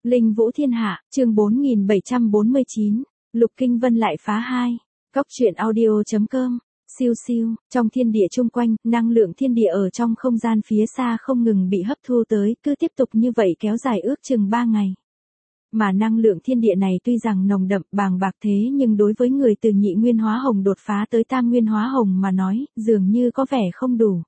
Linh Vũ Thiên Hạ, chương 4749, Lục Kinh Vân lại phá 2. Cóc truyện audio.com. Siêu siêu, trong thiên địa chung quanh, năng lượng thiên địa ở trong không gian phía xa không ngừng bị hấp thu tới, cứ tiếp tục như vậy kéo dài ước chừng 3 ngày. Mà năng lượng thiên địa này tuy rằng nồng đậm bàng bạc thế nhưng đối với người từ nhị nguyên hóa hồng đột phá tới tam nguyên hóa hồng mà nói, dường như có vẻ không đủ.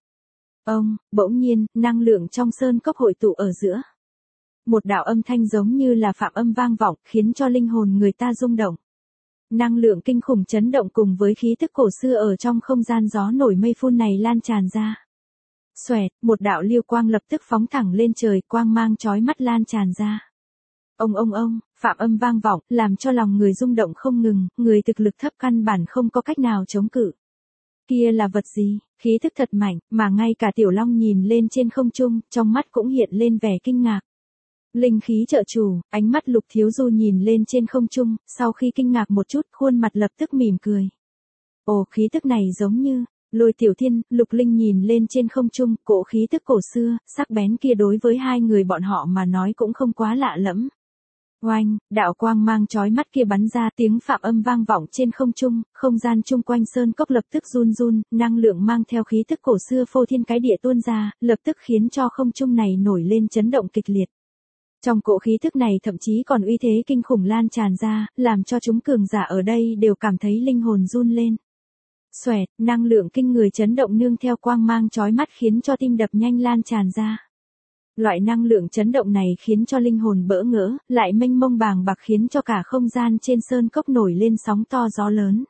Bỗng nhiên, năng lượng trong sơn cốc hội tụ ở giữa. Một đạo âm thanh giống như là phạm âm vang vọng, khiến cho linh hồn người ta rung động. Năng lượng kinh khủng chấn động cùng với khí tức cổ xưa ở trong không gian gió nổi mây phun này lan tràn ra. Xoẹt, một đạo liêu quang lập tức phóng thẳng lên trời, quang mang chói mắt lan tràn ra. Ông, phạm âm vang vọng, làm cho lòng người rung động không ngừng, người thực lực thấp căn bản không có cách nào chống cự. Kia là vật gì? Khí thức thật mạnh, mà ngay cả Tiểu Long nhìn lên trên không trung, trong mắt cũng hiện lên vẻ kinh ngạc. Linh khí trợ chủ, ánh mắt Lục Thiếu Du nhìn lên trên không trung, sau khi kinh ngạc một chút, khuôn mặt lập tức mỉm cười. Ồ, khí tức này giống như Lôi Tiểu Thiên. Lục Linh nhìn lên trên không trung, cỗ khí tức cổ xưa, sắc bén kia đối với hai người bọn họ mà nói cũng không quá lạ lẫm. Oanh, đạo quang mang chói mắt kia bắn ra, tiếng phạm âm vang vọng trên không trung, không gian chung quanh sơn cốc lập tức run run, năng lượng mang theo khí tức cổ xưa phô thiên cái địa tuôn ra, lập tức khiến cho không trung này nổi lên chấn động kịch liệt. Trong cỗ khí thức này thậm chí còn uy thế kinh khủng lan tràn ra, làm cho chúng cường giả ở đây đều cảm thấy linh hồn run lên. Xoẹt, năng lượng kinh người chấn động nương theo quang mang chói mắt khiến cho tim đập nhanh lan tràn ra. Loại năng lượng chấn động này khiến cho linh hồn bỡ ngỡ, lại mênh mông bàng bạc khiến cho cả không gian trên sơn cốc nổi lên sóng to gió lớn.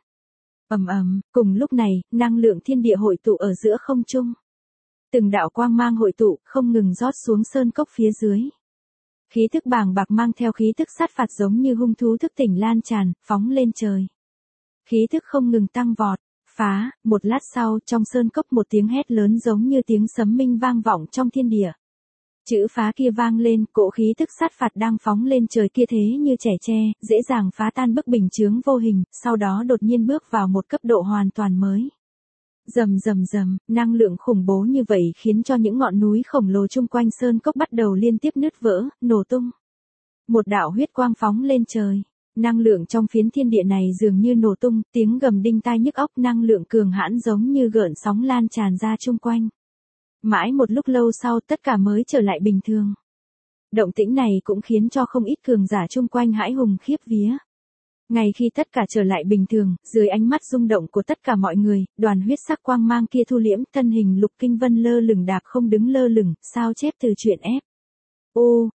Cùng lúc này, năng lượng thiên địa hội tụ ở giữa không trung. Từng đạo quang mang hội tụ, không ngừng rót xuống sơn cốc phía dưới. Khí thức bàng bạc mang theo khí thức sát phạt giống như hung thú thức tỉnh lan tràn, phóng lên trời. Khí thức không ngừng tăng vọt, phá, một lát sau trong sơn cốc một tiếng hét lớn giống như tiếng sấm minh vang vọng trong thiên địa. Chữ phá kia vang lên, cỗ khí thức sát phạt đang phóng lên trời kia thế như trẻ tre, dễ dàng phá tan bức bình chướng vô hình, sau đó đột nhiên bước vào một cấp độ hoàn toàn mới. Rầm, năng lượng khủng bố như vậy khiến cho những ngọn núi khổng lồ chung quanh sơn cốc bắt đầu liên tiếp nứt vỡ, nổ tung. Một đạo huyết quang phóng lên trời. Năng lượng trong phiến thiên địa này dường như nổ tung, tiếng gầm đinh tai nhức óc, năng lượng cường hãn giống như gợn sóng lan tràn ra chung quanh. Mãi một lúc lâu sau tất cả mới trở lại bình thường. Động tĩnh này cũng khiến cho không ít cường giả chung quanh hãi hùng khiếp vía. Ngay khi tất cả trở lại bình thường, dưới ánh mắt rung động của tất cả mọi người, đoàn huyết sắc quang mang kia thu liễm, thân hình Lục Kinh Vân lơ lửng đạp không đứng lơ lửng, sao chép từ truyện F. U,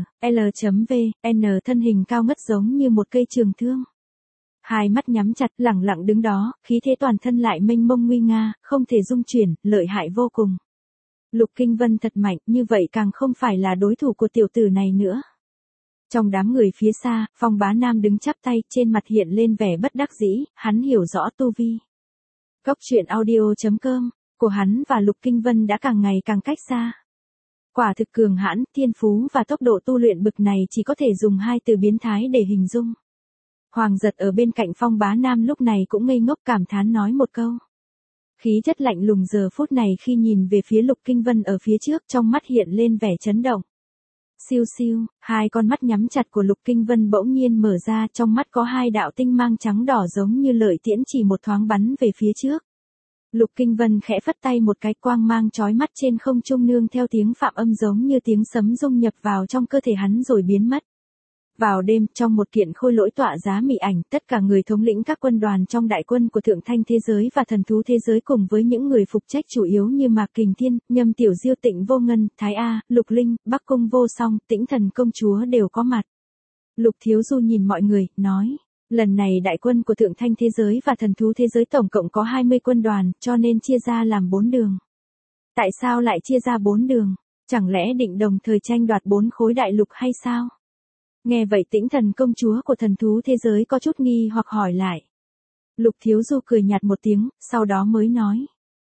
L.V, N thân hình cao ngất giống như một cây trường thương. Hai mắt nhắm chặt, lẳng lặng đứng đó, khí thế toàn thân lại mênh mông nguy nga, không thể dung chuyển, lợi hại vô cùng. Lục Kinh Vân thật mạnh, như vậy càng không phải là đối thủ của tiểu tử này nữa. Trong đám người phía xa, Phong Bá Nam đứng chắp tay, trên mặt hiện lên vẻ bất đắc dĩ, hắn hiểu rõ tu vi. Cóc truyện audio.com, của hắn và Lục Kinh Vân đã càng ngày càng cách xa. Quả thực cường hãn, thiên phú và tốc độ tu luyện bực này chỉ có thể dùng hai từ biến thái để hình dung. Hoàng Giật ở bên cạnh Phong Bá Nam lúc này cũng ngây ngốc cảm thán nói một câu. Khí chất lạnh lùng giờ phút này khi nhìn về phía Lục Kinh Vân ở phía trước, trong mắt hiện lên vẻ chấn động. Siêu siêu, hai con mắt nhắm chặt của Lục Kinh Vân bỗng nhiên mở ra, trong mắt có hai đạo tinh mang trắng đỏ giống như lợi tiễn chỉ một thoáng bắn về phía trước. Lục Kinh Vân khẽ phất tay một cái, quang mang chói mắt trên không trung nương theo tiếng phạm âm giống như tiếng sấm dung nhập vào trong cơ thể hắn rồi biến mất. Vào đêm, trong một kiện khôi lỗi tọa giá mị ảnh, tất cả người thống lĩnh các quân đoàn trong đại quân của Thượng Thanh thế giới và Thần thú thế giới cùng với những người phục trách chủ yếu như Mạc Kình Thiên, Nhâm Tiểu Diêu, Tịnh Vô Ngân, Thái A, Lục Linh, Bắc Cung Vô Song, Tĩnh Thần công chúa đều có mặt. Lục Thiếu Du nhìn mọi người, nói, lần này đại quân của Thượng Thanh thế giới và Thần thú thế giới tổng cộng có 20 quân đoàn, cho nên chia ra làm 4 đường. Tại sao lại chia ra 4 đường? Chẳng lẽ định đồng thời tranh đoạt 4 khối đại lục hay sao? Nghe vậy Tĩnh Thần công chúa của Thần thú thế giới có chút nghi hoặc hỏi lại. Lục Thiếu Du cười nhạt một tiếng, sau đó mới nói.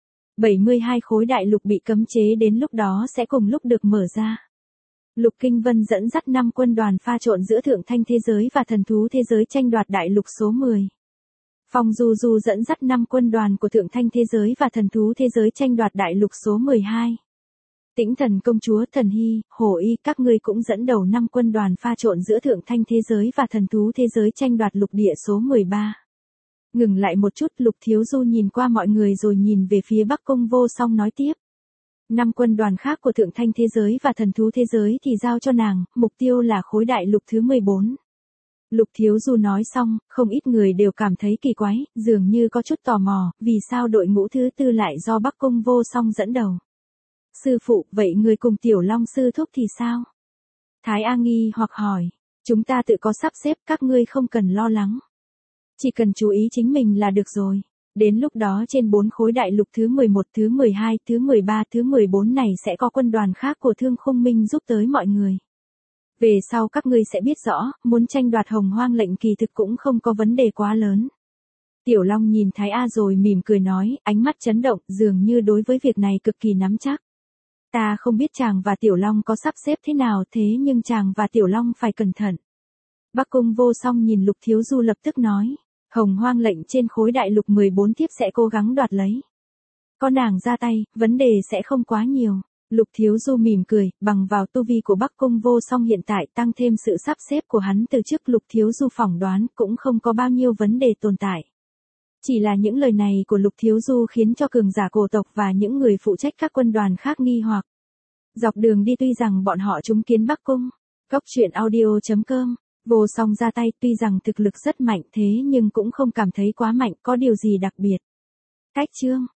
72 khối đại lục bị cấm chế đến lúc đó sẽ cùng lúc được mở ra. Lục Kinh Vân dẫn dắt 5 quân đoàn pha trộn giữa Thượng Thanh thế giới và Thần thú thế giới tranh đoạt đại lục số 10. Phong Du Du dẫn dắt 5 quân đoàn của Thượng Thanh thế giới và Thần thú thế giới tranh đoạt đại lục số 12. Tĩnh Thần công chúa, Thần Hy, Hồ Y, các ngươi cũng dẫn đầu 5 quân đoàn pha trộn giữa thượng thanh thế giới và thần thú thế giới tranh đoạt lục địa số 13. Ngừng lại một chút, Lục Thiếu Du nhìn qua mọi người rồi nhìn về phía Bắc Cung Vô Song nói tiếp. 5 quân đoàn khác của thượng thanh thế giới và thần thú thế giới thì giao cho nàng, mục tiêu là khối đại lục thứ 14. Lục Thiếu Du nói xong, không ít người đều cảm thấy kỳ quái, dường như có chút tò mò, vì sao đội ngũ thứ 4 lại do Bắc Cung Vô Song dẫn đầu. Sư phụ, vậy người cùng Tiểu Long sư thúc thì sao? Thái A nghi hoặc hỏi, chúng ta tự có sắp xếp, các ngươi không cần lo lắng. Chỉ cần chú ý chính mình là được rồi. Đến lúc đó trên 4 khối đại lục thứ 11, thứ 12, thứ 13, thứ 14 này sẽ có quân đoàn khác của Thương Khung Minh giúp tới mọi người. Về sau các ngươi sẽ biết rõ, muốn tranh đoạt Hồng Hoang lệnh kỳ thực cũng không có vấn đề quá lớn. Tiểu Long nhìn Thái A rồi mỉm cười nói, ánh mắt chấn động, dường như đối với việc này cực kỳ nắm chắc. Ta không biết chàng và Tiểu Long có sắp xếp thế nào, thế nhưng chàng và Tiểu Long phải cẩn thận. Bắc Cung Vô Song nhìn Lục Thiếu Du lập tức nói, Hồng Hoang lệnh trên khối đại lục 14 tiếp sẽ cố gắng đoạt lấy. Có nàng ra tay, vấn đề sẽ không quá nhiều. Lục Thiếu Du mỉm cười, bằng vào tu vi của Bắc Cung Vô Song hiện tại tăng thêm sự sắp xếp của hắn từ trước, Lục Thiếu Du phỏng đoán cũng không có bao nhiêu vấn đề tồn tại. Chỉ là những lời này của Lục Thiếu Du khiến cho cường giả cổ tộc và những người phụ trách các quân đoàn khác nghi hoặc. Dọc đường đi tuy rằng bọn họ chứng kiến Bắc Cung, Cốc Truyện Audio.com, Vô Song ra tay, tuy rằng thực lực rất mạnh thế nhưng cũng không cảm thấy quá mạnh, có điều gì đặc biệt. Cách chương